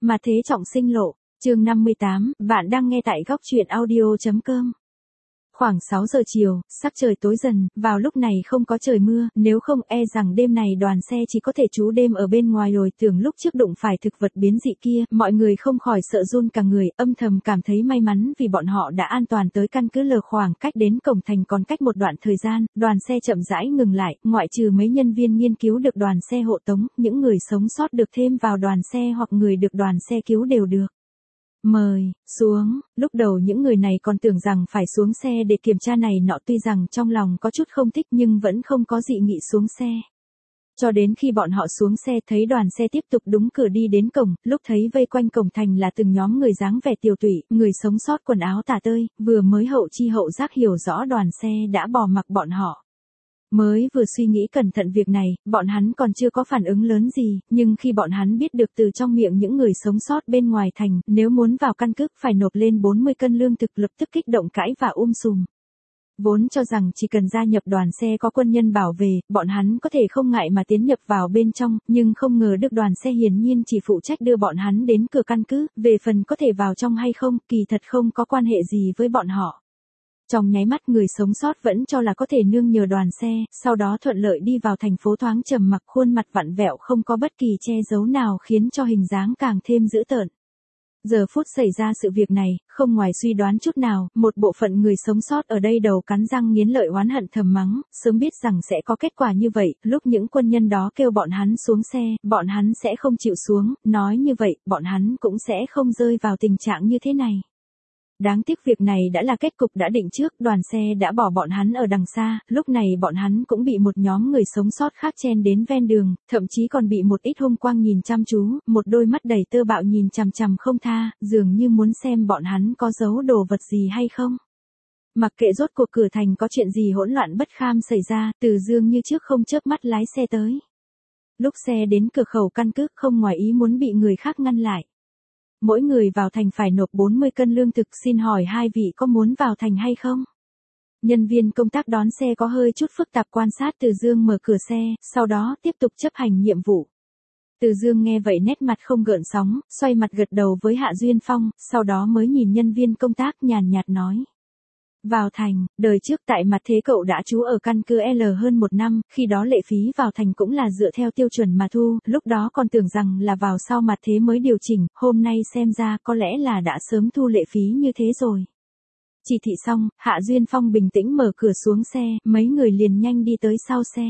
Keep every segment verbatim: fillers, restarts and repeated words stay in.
Mà thế trọng sinh lộ, chương năm mươi tám, bạn đang nghe tại góc truyện audio chấm com. Khoảng sáu giờ chiều, sắc trời tối dần, vào lúc này không có trời mưa, nếu không e rằng đêm này đoàn xe chỉ có thể trú đêm ở bên ngoài rồi. Tưởng lúc trước đụng phải thực vật biến dị kia, mọi người không khỏi sợ run cả người, âm thầm cảm thấy may mắn vì bọn họ đã an toàn tới căn cứ lờ. Khoảng cách đến cổng thành còn cách một đoạn thời gian, đoàn xe chậm rãi ngừng lại, ngoại trừ mấy nhân viên nghiên cứu được đoàn xe hộ tống, những người sống sót được thêm vào đoàn xe hoặc người được đoàn xe cứu đều được mời xuống. Lúc đầu những người này còn tưởng rằng phải xuống xe để kiểm tra này nọ, tuy rằng trong lòng có chút không thích nhưng vẫn không có dị nghị xuống xe. Cho đến khi bọn họ xuống xe thấy đoàn xe tiếp tục đúng cửa đi đến cổng, lúc thấy vây quanh cổng thành là từng nhóm người dáng vẻ tiều tụy, người sống sót quần áo tả tơi, vừa mới hậu chi hậu giác hiểu rõ đoàn xe đã bỏ mặc bọn họ. Mới vừa suy nghĩ cẩn thận việc này, bọn hắn còn chưa có phản ứng lớn gì, nhưng khi bọn hắn biết được từ trong miệng những người sống sót bên ngoài thành, nếu muốn vào căn cứ phải nộp lên bốn mươi cân lương thực, lập tức kích động cãi và um sùm. Vốn cho rằng chỉ cần gia nhập đoàn xe có quân nhân bảo vệ, bọn hắn có thể không ngại mà tiến nhập vào bên trong, nhưng không ngờ được đoàn xe hiển nhiên chỉ phụ trách đưa bọn hắn đến cửa căn cứ, về phần có thể vào trong hay không, kỳ thật không có quan hệ gì với bọn họ. Trong nháy mắt người sống sót vẫn cho là có thể nương nhờ đoàn xe, sau đó thuận lợi đi vào thành phố, thoáng trầm mặc, khuôn mặt vặn vẹo không có bất kỳ che giấu nào khiến cho hình dáng càng thêm dữ tợn. Giờ phút xảy ra sự việc này, không ngoài suy đoán chút nào, một bộ phận người sống sót ở đây đầu cắn răng nghiến lợi oán hận thầm mắng, sớm biết rằng sẽ có kết quả như vậy, lúc những quân nhân đó kêu bọn hắn xuống xe, bọn hắn sẽ không chịu xuống, nói như vậy, bọn hắn cũng sẽ không rơi vào tình trạng như thế này. Đáng tiếc việc này đã là kết cục đã định trước, đoàn xe đã bỏ bọn hắn ở đằng xa, lúc này bọn hắn cũng bị một nhóm người sống sót khác chen đến ven đường, thậm chí còn bị một ít hung quang nhìn chăm chú, một đôi mắt đầy tơ bạo nhìn chằm chằm không tha, dường như muốn xem bọn hắn có giấu đồ vật gì hay không. Mặc kệ rốt cuộc cửa thành có chuyện gì hỗn loạn bất kham xảy ra, Từ Dương như trước không chớp mắt lái xe tới. Lúc xe đến cửa khẩu căn cứ, không ngoài ý muốn bị người khác ngăn lại. Mỗi người vào thành phải nộp bốn mươi cân lương thực, xin hỏi hai vị có muốn vào thành hay không? Nhân viên công tác đón xe có hơi chút phức tạp quan sát Từ Dương mở cửa xe, sau đó tiếp tục chấp hành nhiệm vụ. Từ Dương nghe vậy nét mặt không gợn sóng, xoay mặt gật đầu với Hạ Duyên Phong, sau đó mới nhìn nhân viên công tác nhàn nhạt nói. Vào thành, đời trước tại mặt thế cậu đã trú ở căn cứ L hơn một năm, khi đó lệ phí vào thành cũng là dựa theo tiêu chuẩn mà thu, lúc đó còn tưởng rằng là vào sau mặt thế mới điều chỉnh, hôm nay xem ra có lẽ là đã sớm thu lệ phí như thế rồi. Chỉ thị xong, Hạ Duyên Phong bình tĩnh mở cửa xuống xe, mấy người liền nhanh đi tới sau xe.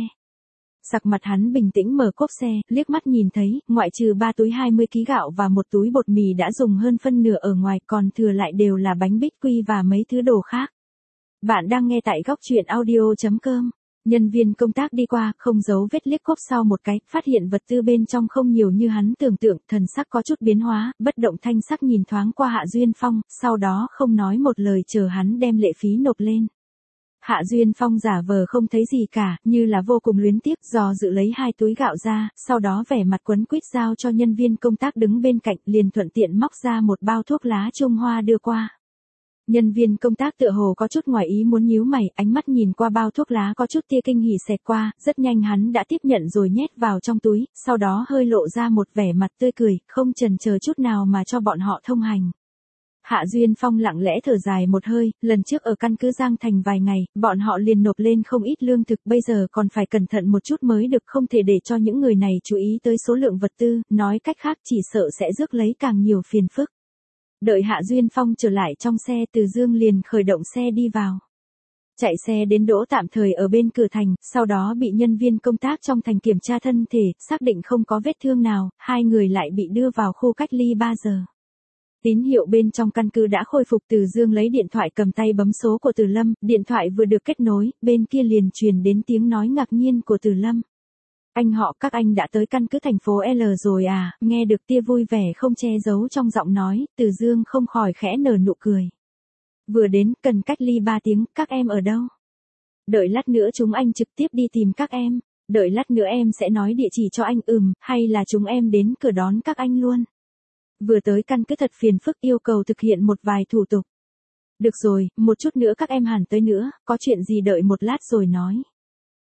Sặc mặt hắn bình tĩnh mở cốp xe, liếc mắt nhìn thấy, ngoại trừ ba túi hai mươi ki lô gam gạo và một túi bột mì đã dùng hơn phân nửa ở ngoài, còn thừa lại đều là bánh bích quy và mấy thứ đồ khác. Bạn đang nghe tại góc truyện audio chấm com. Nhân viên công tác đi qua, không giấu vết liếc cốp sau một cái, phát hiện vật tư bên trong không nhiều như hắn tưởng tượng, thần sắc có chút biến hóa, bất động thanh sắc nhìn thoáng qua Hạ Duyên Phong, sau đó không nói một lời chờ hắn đem lệ phí nộp lên. Hạ Duyên Phong giả vờ không thấy gì cả, như là vô cùng luyến tiếc, dò dự lấy hai túi gạo ra, sau đó vẻ mặt quấn quýt giao cho nhân viên công tác đứng bên cạnh, liền thuận tiện móc ra một bao thuốc lá Trung Hoa đưa qua. Nhân viên công tác tựa hồ có chút ngoài ý muốn nhíu mày, ánh mắt nhìn qua bao thuốc lá có chút tia kinh hỉ xẹt qua, rất nhanh hắn đã tiếp nhận rồi nhét vào trong túi, sau đó hơi lộ ra một vẻ mặt tươi cười, không chần chờ chút nào mà cho bọn họ thông hành. Hạ Duyên Phong lặng lẽ thở dài một hơi, lần trước ở căn cứ Giang Thành vài ngày, bọn họ liền nộp lên không ít lương thực, bây giờ còn phải cẩn thận một chút mới được, không thể để cho những người này chú ý tới số lượng vật tư, nói cách khác chỉ sợ sẽ rước lấy càng nhiều phiền phức. Đợi Hạ Duyên Phong trở lại trong xe, Từ Dương liền khởi động xe đi vào. Chạy xe đến đỗ tạm thời ở bên cửa thành, sau đó bị nhân viên công tác trong thành kiểm tra thân thể, xác định không có vết thương nào, hai người lại bị đưa vào khu cách ly ba giờ. Tín hiệu bên trong căn cứ đã khôi phục, Từ Dương lấy điện thoại cầm tay bấm số của Từ Lâm, điện thoại vừa được kết nối, bên kia liền truyền đến tiếng nói ngạc nhiên của Từ Lâm. Anh họ, các anh đã tới căn cứ thành phố L rồi à, nghe được tia vui vẻ không che giấu trong giọng nói, Từ Dương không khỏi khẽ nở nụ cười. Vừa đến, cần cách ly ba tiếng, các em ở đâu? Đợi lát nữa chúng anh trực tiếp đi tìm các em, đợi lát nữa em sẽ nói địa chỉ cho anh, ừm, hay là chúng em đến cửa đón các anh luôn. Vừa tới căn cứ thật phiền phức, yêu cầu thực hiện một vài thủ tục. Được rồi, một chút nữa các em hẳn tới nữa, có chuyện gì đợi một lát rồi nói.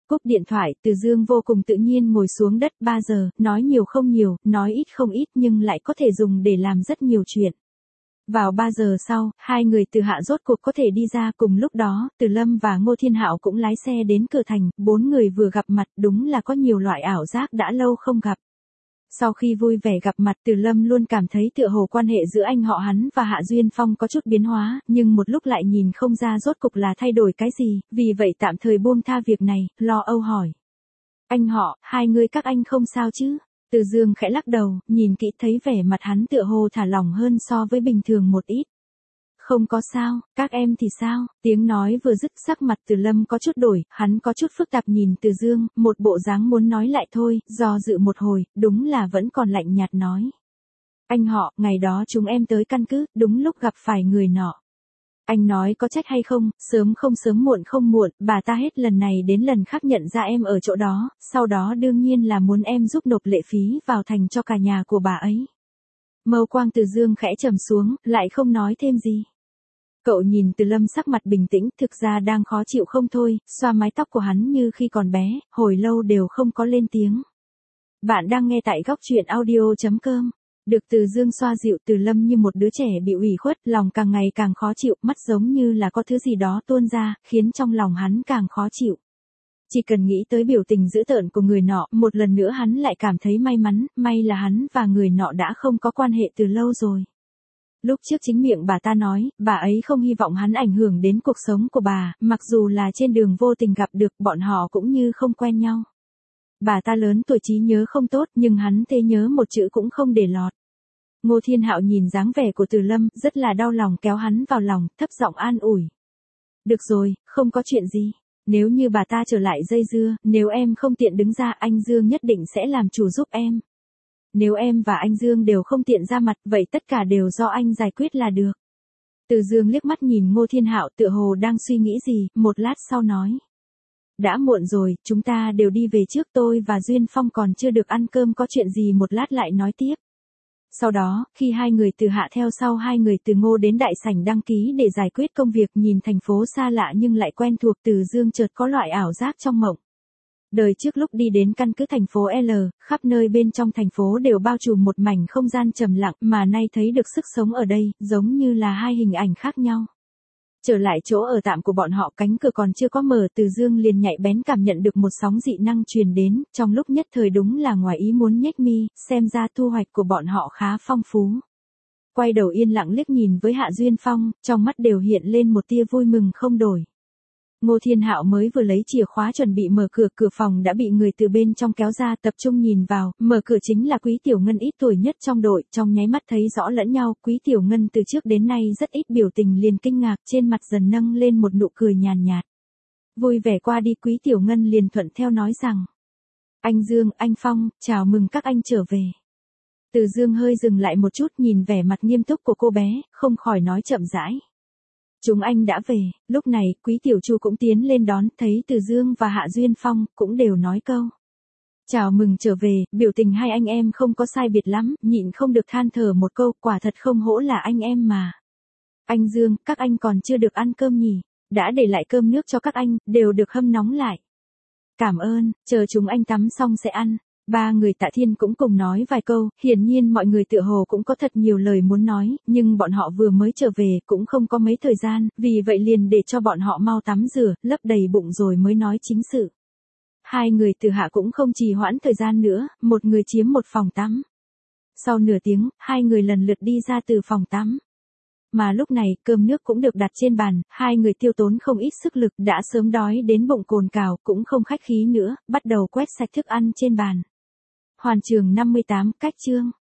Cúp điện thoại, Từ Dương vô cùng tự nhiên ngồi xuống đất. Ba giờ, nói nhiều không nhiều, nói ít không ít nhưng lại có thể dùng để làm rất nhiều chuyện. Vào ba giờ sau, hai người Từ Hạ rốt cuộc có thể đi ra. Cùng lúc đó, Từ Lâm và Ngô Thiên Hạo cũng lái xe đến cửa thành. Bốn người vừa gặp mặt, đúng là có nhiều loại ảo giác đã lâu không gặp. Sau khi vui vẻ gặp mặt, Từ Lâm luôn cảm thấy tựa hồ quan hệ giữa anh họ hắn và Hạ Duyên Phong có chút biến hóa, nhưng một lúc lại nhìn không ra rốt cục là thay đổi cái gì, vì vậy tạm thời buông tha việc này, lo âu hỏi. Anh họ, hai người các anh không sao chứ? Từ Dương khẽ lắc đầu, nhìn kỹ thấy vẻ mặt hắn tựa hồ thả lỏng hơn so với bình thường một ít. Không có sao, các em thì sao? Tiếng nói vừa dứt, sắc mặt Từ Lâm có chút đổi, hắn có chút phức tạp nhìn Từ Dương, một bộ dáng muốn nói lại thôi, do dự một hồi, đúng là vẫn còn lạnh nhạt nói. Anh họ, ngày đó chúng em tới căn cứ, đúng lúc gặp phải người nọ. Anh nói có trách hay không, sớm không sớm muộn không muộn, bà ta hết lần này đến lần khác nhận ra em ở chỗ đó, sau đó đương nhiên là muốn em giúp nộp lệ phí vào thành cho cả nhà của bà ấy. Mâu quang Từ Dương khẽ trầm xuống, lại không nói thêm gì. Cậu nhìn Từ Lâm sắc mặt bình tĩnh, thực ra đang khó chịu không thôi, xoa mái tóc của hắn như khi còn bé, hồi lâu đều không có lên tiếng. Bạn đang nghe tại góc truyện audio chấm com. Được Từ Dương xoa dịu, Từ Lâm như một đứa trẻ bị ủy khuất, lòng càng ngày càng khó chịu, mắt giống như là có thứ gì đó tuôn ra, khiến trong lòng hắn càng khó chịu. Chỉ cần nghĩ tới biểu tình dữ tợn của người nọ, một lần nữa hắn lại cảm thấy may mắn, may là hắn và người nọ đã không có quan hệ từ lâu rồi. Lúc trước chính miệng bà ta nói, bà ấy không hy vọng hắn ảnh hưởng đến cuộc sống của bà, mặc dù là trên đường vô tình gặp được, bọn họ cũng như không quen nhau. Bà ta lớn tuổi trí nhớ không tốt, nhưng hắn thế nhớ một chữ cũng không để lọt. Ngô Thiên Hạo nhìn dáng vẻ của Từ Lâm, rất là đau lòng, kéo hắn vào lòng, thấp giọng an ủi. Được rồi, không có chuyện gì. Nếu như bà ta trở lại dây dưa, nếu em không tiện đứng ra, anh Dương nhất định sẽ làm chủ giúp em. Nếu em và anh Dương đều không tiện ra mặt, vậy tất cả đều do anh giải quyết là được. Từ Dương liếc mắt nhìn Ngô Thiên Hạo tựa hồ đang suy nghĩ gì, một lát sau nói. Đã muộn rồi, chúng ta đều đi về trước, tôi và Duyên Phong còn chưa được ăn cơm, có chuyện gì một lát lại nói tiếp. Sau đó, khi hai người Từ Hạ theo sau hai người Từ Ngô đến đại sảnh đăng ký để giải quyết công việc, nhìn thành phố xa lạ nhưng lại quen thuộc, Từ Dương chợt có loại ảo giác trong mộng. Đời trước lúc đi đến căn cứ thành phố L, khắp nơi bên trong thành phố đều bao trùm một mảnh không gian trầm lặng, mà nay thấy được sức sống ở đây, giống như là hai hình ảnh khác nhau. Trở lại chỗ ở tạm của bọn họ, cánh cửa còn chưa có mở, Từ Dương liền nhạy bén cảm nhận được một sóng dị năng truyền đến, trong lúc nhất thời đúng là ngoài ý muốn nhếch mi, xem ra thu hoạch của bọn họ khá phong phú. Quay đầu yên lặng liếc nhìn với Hạ Duyên Phong, trong mắt đều hiện lên một tia vui mừng không đổi. Ngô Thiên Hạo mới vừa lấy chìa khóa chuẩn bị mở cửa, cửa phòng đã bị người từ bên trong kéo ra, tập trung nhìn vào, mở cửa chính là Quý Tiểu Ngân, ít tuổi nhất trong đội, trong nháy mắt thấy rõ lẫn nhau. Quý Tiểu Ngân từ trước đến nay rất ít biểu tình, liền kinh ngạc, trên mặt dần nâng lên một nụ cười nhàn nhạt. Vui vẻ qua đi, Quý Tiểu Ngân liền thuận theo nói rằng. Anh Dương, anh Phong, chào mừng các anh trở về. Từ Dương hơi dừng lại một chút, nhìn vẻ mặt nghiêm túc của cô bé, không khỏi nói chậm rãi. Chúng anh đã về. Lúc này, Quý Tiểu Chu cũng tiến lên đón, thấy Từ Dương và Hạ Duyên Phong, cũng đều nói câu. Chào mừng trở về, biểu tình hai anh em không có sai biệt lắm, nhịn không được than thở một câu, quả thật không hổ là anh em mà. Anh Dương, các anh còn chưa được ăn cơm nhỉ? Đã để lại cơm nước cho các anh, đều được hâm nóng lại. Cảm ơn, chờ chúng anh tắm xong sẽ ăn. Ba người Tạ Thiên cũng cùng nói vài câu, hiển nhiên mọi người tựa hồ cũng có thật nhiều lời muốn nói, nhưng bọn họ vừa mới trở về cũng không có mấy thời gian, vì vậy liền để cho bọn họ mau tắm rửa, lấp đầy bụng rồi mới nói chính sự. Hai người Từ Hạ cũng không trì hoãn thời gian nữa, một người chiếm một phòng tắm. Sau nửa tiếng, hai người lần lượt đi ra từ phòng tắm. Mà lúc này, cơm nước cũng được đặt trên bàn, hai người tiêu tốn không ít sức lực, đã sớm đói đến bụng cồn cào, cũng không khách khí nữa, bắt đầu quét sạch thức ăn trên bàn. Hoàn trường năm mươi tám, cách chương.